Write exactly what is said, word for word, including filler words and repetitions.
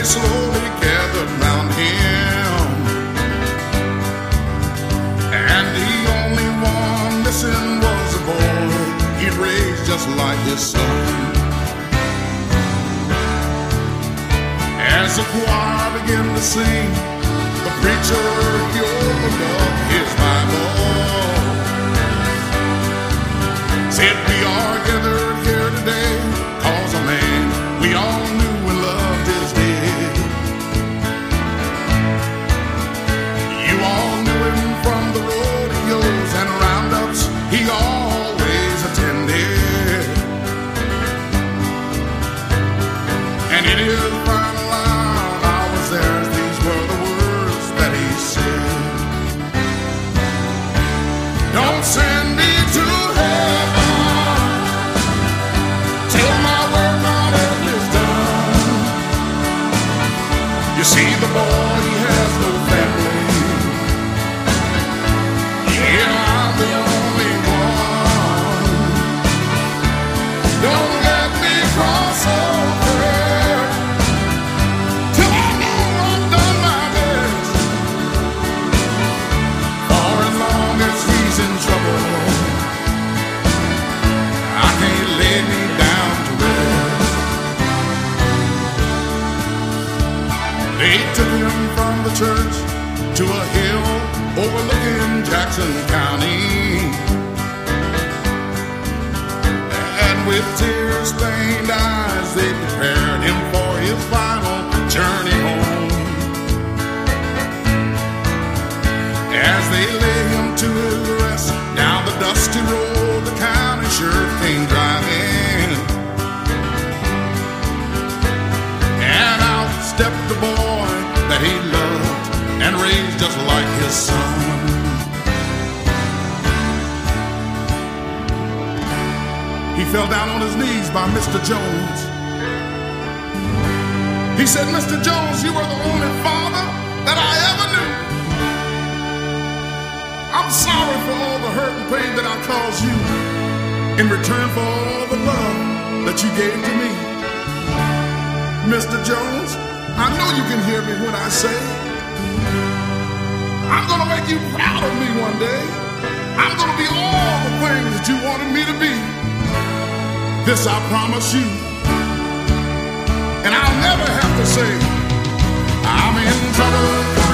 slowly gathered round him, and the only one missing was a boy he'd raised just like his son. As the choir began to sing, the preacher, he opened up his Bible, said, "We are gathered here today, cause a man we all knew and loved is dead. You all knew him from the rodeos and roundups he always attended, and it is final hours there, these were the words that he said. Don't send me to heaven till my work on earth is done. You see, the boy, he has no family. Yeah, I'm the only one. Don't let me cross over till I know I've done my best. For as long as he's in trouble, I can't lay me down to rest." They took him from the church to a hill overlooking Jackson County, and with tear-stained eyes they prepared him for his final journey home. As they lay him to his rest down the dusty road the county sheriff came driving, and out stepped the boy that he loved and raised just like his son. He fell down on his knees by Mister Jones. He said, "Mister Jones, you were the only father that I ever knew. I'm sorry for all the hurt and pain that I caused you in return for all the love that you gave to me. Mister Jones, I know you can hear me when I say I'm gonna make you proud of me one day. I'm gonna be all the things that you wanted me to be. This I promise you. And I'll never have to say I'm in trouble.